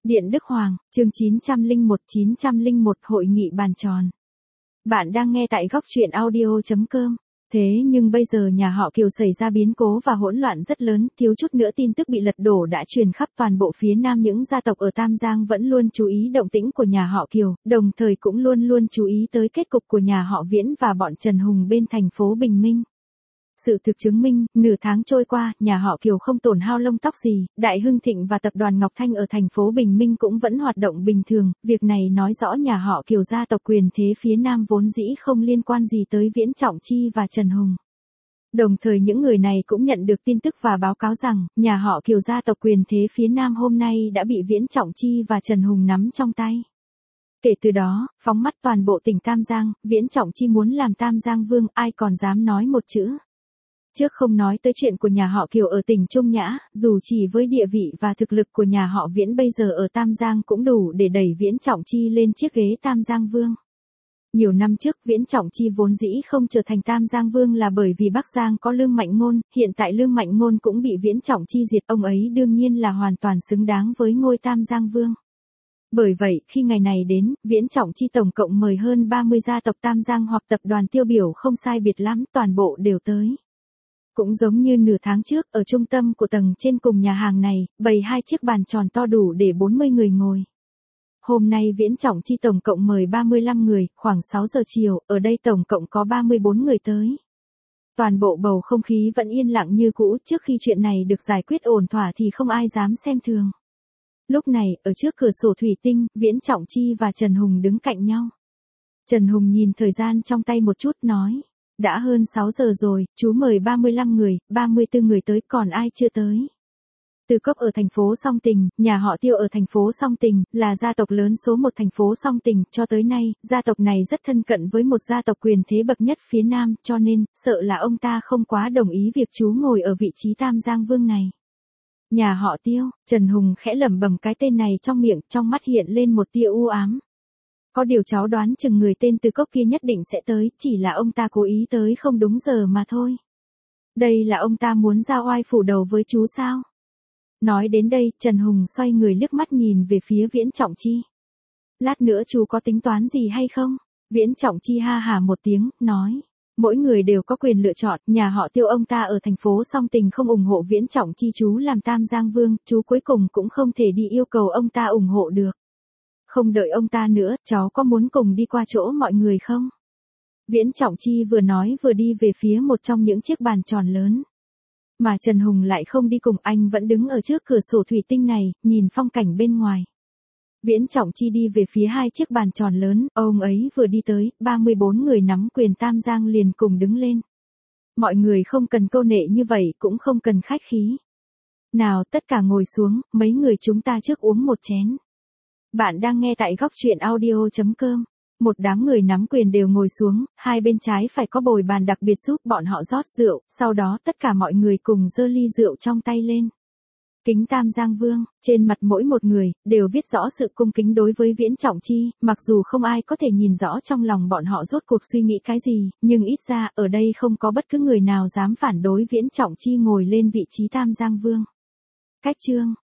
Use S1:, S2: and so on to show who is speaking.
S1: Điện Đức Hoàng, chương 901 Hội nghị bàn tròn. Bạn đang nghe tại góc truyện audio.com. Thế nhưng bây giờ nhà họ Kiều xảy ra biến cố và hỗn loạn rất lớn, thiếu chút nữa tin tức bị lật đổ đã truyền khắp toàn bộ phía Nam. Những gia tộc ở Tam Giang vẫn luôn chú ý động tĩnh của nhà họ Kiều, đồng thời cũng luôn luôn chú ý tới kết cục của nhà họ Viễn và bọn Trần Hùng bên thành phố Bình Minh. Sự thực chứng minh, nửa tháng trôi qua, nhà họ Kiều không tổn hao lông tóc gì, Đại Hưng Thịnh và tập đoàn Ngọc Thanh ở thành phố Bình Minh cũng vẫn hoạt động bình thường, việc này nói rõ nhà họ Kiều gia tộc quyền thế phía Nam vốn dĩ không liên quan gì tới Viễn Trọng Chi và Trần Hùng. Đồng thời những người này cũng nhận được tin tức và báo cáo rằng, nhà họ Kiều gia tộc quyền thế phía Nam hôm nay đã bị Viễn Trọng Chi và Trần Hùng nắm trong tay. Kể từ đó, phóng mắt toàn bộ tỉnh Tam Giang, Viễn Trọng Chi muốn làm Tam Giang Vương, ai còn dám nói một chữ. Trước không nói tới chuyện của nhà họ Kiều ở tỉnh Trung Nhã, dù chỉ với địa vị và thực lực của nhà họ Viễn bây giờ ở Tam Giang cũng đủ để đẩy Viễn Trọng Chi lên chiếc ghế Tam Giang Vương. Nhiều năm trước Viễn Trọng Chi vốn dĩ không trở thành Tam Giang Vương là bởi vì Bắc Giang có Lương Mạnh Ngôn, hiện tại Lương Mạnh Ngôn cũng bị Viễn Trọng Chi diệt, ông ấy đương nhiên là hoàn toàn xứng đáng với ngôi Tam Giang Vương. Bởi vậy, khi ngày này đến, Viễn Trọng Chi tổng cộng mời hơn 30 gia tộc Tam Giang hoặc tập đoàn tiêu biểu không sai biệt lắm, toàn bộ đều tới. Cũng giống như nửa tháng trước, ở trung tâm của tầng trên cùng nhà hàng này, bày 2 chiếc bàn tròn to đủ để 40 người ngồi. Hôm nay Viễn Trọng Chi tổng cộng mời 35 người, khoảng 6 giờ chiều, ở đây tổng cộng có 34 người tới. Toàn bộ bầu không khí vẫn yên lặng như cũ, trước khi chuyện này được giải quyết ổn thỏa thì không ai dám xem thường. Lúc này, ở trước cửa sổ thủy tinh, Viễn Trọng Chi và Trần Hùng đứng cạnh nhau. Trần Hùng nhìn thời gian trong tay một chút nói. Đã hơn 6 giờ rồi, chú mời 35 người, 34 người tới, còn ai chưa tới? Từ Cốc ở thành phố Song Tình, nhà họ Tiêu ở thành phố Song Tình, là gia tộc lớn số 1 thành phố Song Tình, cho tới nay, gia tộc này rất thân cận với một gia tộc quyền thế bậc nhất phía Nam, cho nên, sợ là ông ta không quá đồng ý việc chú ngồi ở vị trí Tam Giang Vương này. Nhà họ Tiêu, Trần Hùng khẽ lẩm bẩm cái tên này trong miệng, trong mắt hiện lên một tia u ám. Có điều cháu đoán chừng người tên Từ Cốc kia nhất định sẽ tới, chỉ là ông ta cố ý tới không đúng giờ mà thôi. Đây là ông ta muốn ra oai phủ đầu với chú sao? Nói đến đây, Trần Hùng xoay người liếc mắt nhìn về phía Viễn Trọng Chi. Lát nữa chú có tính toán gì hay không? Viễn Trọng Chi ha hả một tiếng, nói. Mỗi người đều có quyền lựa chọn, nhà họ Tiêu ông ta ở thành phố Song Tình không ủng hộ Viễn Trọng Chi chú làm Tam Giang Vương, chú cuối cùng cũng không thể đi yêu cầu ông ta ủng hộ được. Không đợi ông ta nữa, cháu có muốn cùng đi qua chỗ mọi người không? Viễn Trọng Chi vừa nói vừa đi về phía một trong những chiếc bàn tròn lớn. Mà Trần Hùng lại không đi cùng, anh vẫn đứng ở trước cửa sổ thủy tinh này, nhìn phong cảnh bên ngoài. Viễn Trọng Chi đi về phía 2 chiếc bàn tròn lớn, ông ấy vừa đi tới, 34 người nắm quyền Tam Giang liền cùng đứng lên. Mọi người không cần câu nệ như vậy, cũng không cần khách khí. Nào, tất cả ngồi xuống, mấy người chúng ta trước uống một chén. Bạn đang nghe tại góc truyện audio.com. Một đám người nắm quyền đều ngồi xuống, hai bên trái phải có bồi bàn đặc biệt giúp bọn họ rót rượu, sau đó tất cả mọi người cùng giơ ly rượu trong tay lên. Kính Tam Giang Vương, trên mặt mỗi một người, đều viết rõ sự cung kính đối với Viễn Trọng Chi, mặc dù không ai có thể nhìn rõ trong lòng bọn họ rốt cuộc suy nghĩ cái gì, nhưng ít ra, ở đây không có bất cứ người nào dám phản đối Viễn Trọng Chi ngồi lên vị trí Tam Giang Vương. Cách chương.